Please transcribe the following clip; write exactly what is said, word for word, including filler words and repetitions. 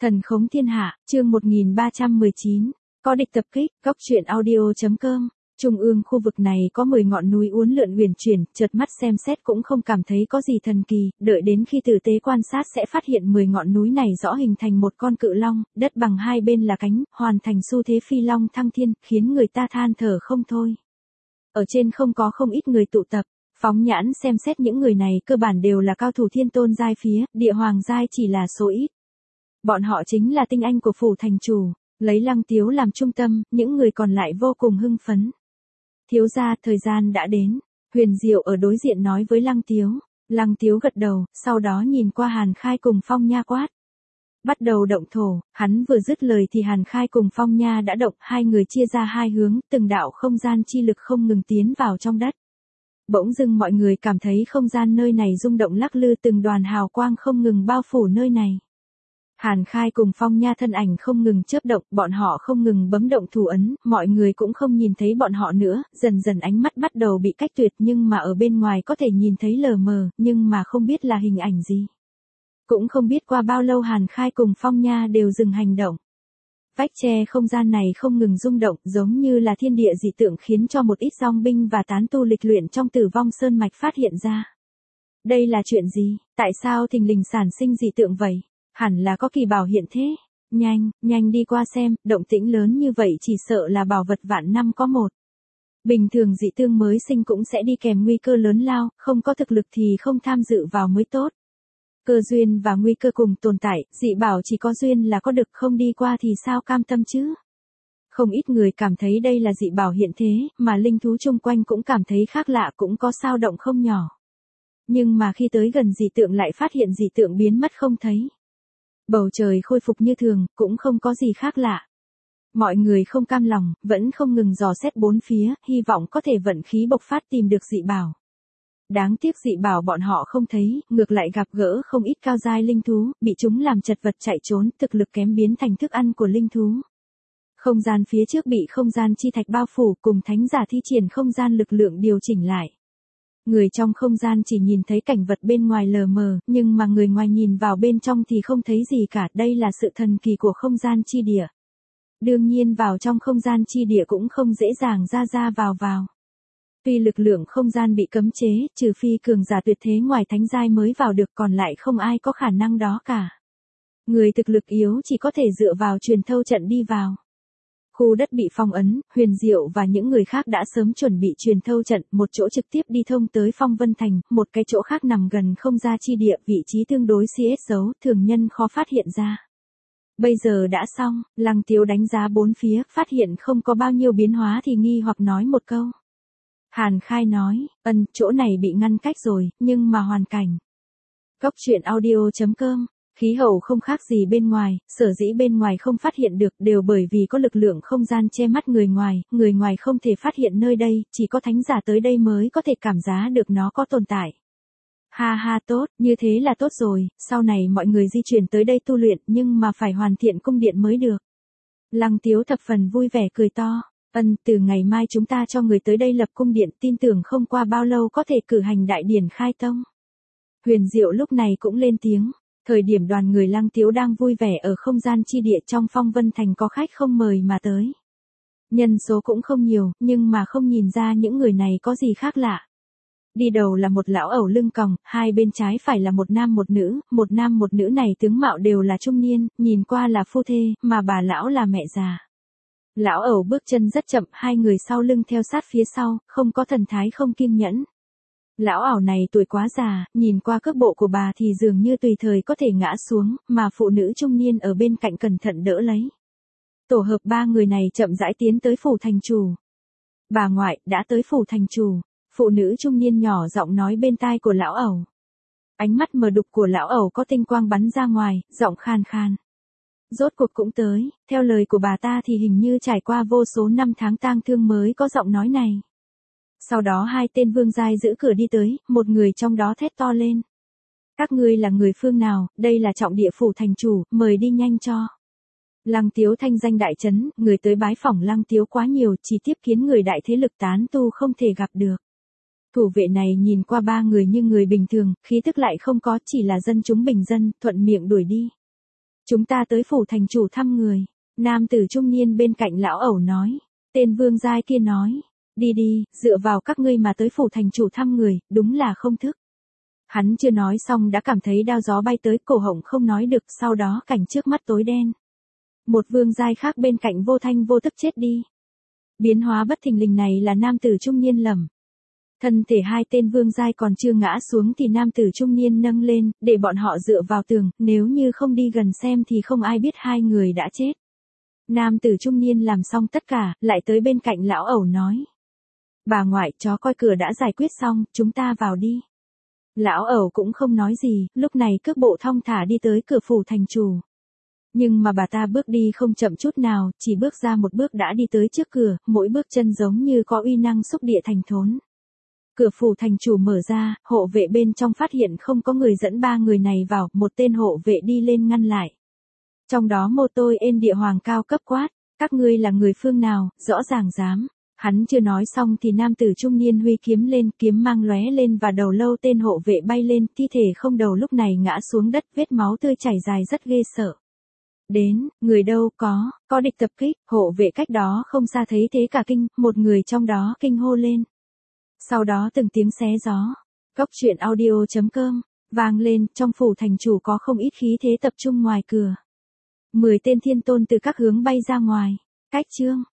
Thần khống thiên hạ, chương một nghìn ba trăm mười chín, có địch tập kích, góc truyện audio.com. Trung ương khu vực này có mười ngọn núi uốn lượn uyển chuyển, chợt mắt xem xét cũng không cảm thấy có gì thần kỳ, đợi đến khi tử tế quan sát sẽ phát hiện mười ngọn núi này rõ hình thành một con cự long, đất bằng hai bên là cánh, hoàn thành xu thế phi long thăng thiên, khiến người ta than thở không thôi. Ở trên không có không ít người tụ tập, phóng nhãn xem xét những người này cơ bản đều là cao thủ thiên tôn giai phía, địa hoàng giai chỉ là số ít. Bọn họ chính là tinh anh của phủ thành chủ, lấy Lăng Tiếu làm trung tâm, những người còn lại vô cùng hưng phấn. Thiếu gia, thời gian đã đến, Huyền Diệu ở đối diện nói với Lăng Tiếu. Lăng Tiếu gật đầu, sau đó nhìn qua Hàn Khai cùng Phong Nha quát. Bắt đầu động thổ, hắn vừa dứt lời thì Hàn Khai cùng Phong Nha đã động, hai người chia ra hai hướng, từng đạo không gian chi lực không ngừng tiến vào trong đất. Bỗng dưng mọi người cảm thấy không gian nơi này rung động lắc lư, từng đoàn hào quang không ngừng bao phủ nơi này. Hàn Khai cùng Phong Nha thân ảnh không ngừng chớp động, bọn họ không ngừng bấm động thủ ấn, mọi người cũng không nhìn thấy bọn họ nữa, dần dần ánh mắt bắt đầu bị cách tuyệt, nhưng mà ở bên ngoài có thể nhìn thấy lờ mờ, nhưng mà không biết là hình ảnh gì. Cũng không biết qua bao lâu Hàn Khai cùng Phong Nha đều dừng hành động. Vách tre không gian này không ngừng rung động, giống như là thiên địa dị tượng, khiến cho một ít dòng binh và tán tu lịch luyện trong Tử Vong Sơn mạch phát hiện ra. Đây là chuyện gì? Tại sao thình lình sản sinh dị tượng vậy? Hẳn là có kỳ bảo hiện thế. Nhanh, nhanh đi qua xem, động tĩnh lớn như vậy chỉ sợ là bảo vật vạn năm có một. Bình thường dị tương mới sinh cũng sẽ đi kèm nguy cơ lớn lao, không có thực lực thì không tham dự vào mới tốt. Cơ duyên và nguy cơ cùng tồn tại, dị bảo chỉ có duyên là có được, không đi qua thì sao cam tâm chứ? Không ít người cảm thấy đây là dị bảo hiện thế, mà linh thú chung quanh cũng cảm thấy khác lạ, cũng có sao động không nhỏ. Nhưng mà khi tới gần dị tượng lại phát hiện dị tượng biến mất không thấy. Bầu trời khôi phục như thường, cũng không có gì khác lạ. Mọi người không cam lòng, vẫn không ngừng dò xét bốn phía, hy vọng có thể vận khí bộc phát tìm được dị bảo. Đáng tiếc dị bảo bọn họ không thấy, ngược lại gặp gỡ không ít cao giai linh thú, bị chúng làm chật vật chạy trốn, thực lực kém biến thành thức ăn của linh thú. Không gian phía trước bị không gian chi thạch bao phủ, cùng thánh giả thi triển không gian lực lượng điều chỉnh lại. Người trong không gian chỉ nhìn thấy cảnh vật bên ngoài lờ mờ, nhưng mà người ngoài nhìn vào bên trong thì không thấy gì cả, đây là sự thần kỳ của không gian chi địa. Đương nhiên vào trong không gian chi địa cũng không dễ dàng ra ra vào vào. Vì lực lượng không gian bị cấm chế, trừ phi cường giả tuyệt thế ngoài thánh giai mới vào được, còn lại không ai có khả năng đó cả. Người thực lực yếu chỉ có thể dựa vào truyền thâu trận đi vào. Khu đất bị phong ấn, Huyền Diệu và những người khác đã sớm chuẩn bị truyền thâu trận, một chỗ trực tiếp đi thông tới Phong Vân Thành, một cái chỗ khác nằm gần không gian chi địa, vị trí tương đối xê ét giấu, thường nhân khó phát hiện ra. Bây giờ đã xong, Lăng Tiếu đánh giá bốn phía, phát hiện không có bao nhiêu biến hóa thì nghi hoặc nói một câu. Hàn Khai nói, ân, chỗ này bị ngăn cách rồi, nhưng mà hoàn cảnh. Góc truyện audio.com. Khí hậu không khác gì bên ngoài, sở dĩ bên ngoài không phát hiện được đều bởi vì có lực lượng không gian che mắt người ngoài, người ngoài không thể phát hiện nơi đây, chỉ có thánh giả tới đây mới có thể cảm giá được nó có tồn tại. Ha ha, tốt, như thế là tốt rồi, sau này mọi người di chuyển tới đây tu luyện, nhưng mà phải hoàn thiện cung điện mới được. Lăng Tiếu thập phần vui vẻ cười to, ân, từ ngày mai chúng ta cho người tới đây lập cung điện, tin tưởng không qua bao lâu có thể cử hành đại điển khai tông. Huyền Diệu lúc này cũng lên tiếng. Thời điểm đoàn người Lăng Tiếu đang vui vẻ ở không gian chi địa trong Phong Vân Thành có khách không mời mà tới. Nhân số cũng không nhiều, nhưng mà không nhìn ra những người này có gì khác lạ. Đi đầu là một lão ẩu lưng còng, hai bên trái phải là một nam một nữ, một nam một nữ này tướng mạo đều là trung niên, nhìn qua là phu thê, mà bà lão là mẹ già. Lão ẩu bước chân rất chậm, hai người sau lưng theo sát phía sau, không có thần thái không kiên nhẫn. Lão ảo này tuổi quá già, nhìn qua cước bộ của bà thì dường như tùy thời có thể ngã xuống, mà phụ nữ trung niên ở bên cạnh cẩn thận đỡ lấy. Tổ hợp ba người này chậm rãi tiến tới phủ thành chủ. Bà ngoại, đã tới phủ thành chủ. Phụ nữ trung niên nhỏ giọng nói bên tai của lão ẩu. Ánh mắt mờ đục của lão ẩu có tinh quang bắn ra ngoài, giọng khan khan. Rốt cuộc cũng tới, theo lời của bà ta thì hình như trải qua vô số năm tháng tang thương mới có giọng nói này. Sau đó hai tên vương giai giữ cửa đi tới, một người trong đó thét to lên. Các ngươi là người phương nào, đây là trọng địa phủ thành chủ, mời đi nhanh cho. Lăng Tiếu thanh danh đại chấn, người tới bái phỏng Lăng Tiếu quá nhiều, chỉ tiếp kiến người đại thế lực tán tu không thể gặp được. Thủ vệ này nhìn qua ba người như người bình thường, khí tức lại không có, chỉ là dân chúng bình dân, thuận miệng đuổi đi. Chúng ta tới phủ thành chủ thăm người. Nam tử trung niên bên cạnh lão ẩu nói. Tên Vương Giai kia nói. Đi đi, dựa vào các ngươi mà tới phủ thành chủ thăm người, đúng là không thức. Hắn chưa nói xong đã cảm thấy đao gió bay tới, cổ họng không nói được, sau đó cảnh trước mắt tối đen. Một Vương Giai khác bên cạnh vô thanh vô tức chết đi. Biến hóa bất thình lình này là nam tử trung niên lầm. Thân thể hai tên Vương Giai còn chưa ngã xuống thì nam tử trung niên nâng lên, để bọn họ dựa vào tường, nếu như không đi gần xem thì không ai biết hai người đã chết. Nam tử trung niên làm xong tất cả, lại tới bên cạnh lão ẩu nói. Bà ngoại, chó coi cửa đã giải quyết xong, chúng ta vào đi. Lão ẩu cũng không nói gì, lúc này cước bộ thong thả đi tới cửa phủ thành chủ. Nhưng mà bà ta bước đi không chậm chút nào, chỉ bước ra một bước đã đi tới trước cửa, mỗi bước chân giống như có uy năng xúc địa thành thốn. Cửa phủ thành chủ mở ra, hộ vệ bên trong phát hiện không có người dẫn ba người này vào, một tên hộ vệ đi lên ngăn lại. Trong đó một tôi ên địa hoàng cao cấp quát, các ngươi là người phương nào, rõ ràng dám. Hắn chưa nói xong thì nam tử trung niên huy kiếm lên, kiếm mang lóe lên và đầu lâu tên hộ vệ bay lên, thi thể không đầu lúc này ngã xuống đất, vết máu tươi chảy dài rất ghê sợ. Đến, người đâu có, có địch tập kích, hộ vệ cách đó không xa thấy thế cả kinh, một người trong đó kinh hô lên. Sau đó từng tiếng xé gió, Cốc truyện audio chấm com, vang lên, trong phủ thành chủ có không ít khí thế tập trung ngoài cửa. Mười tên thiên tôn từ các hướng bay ra ngoài, cách chương.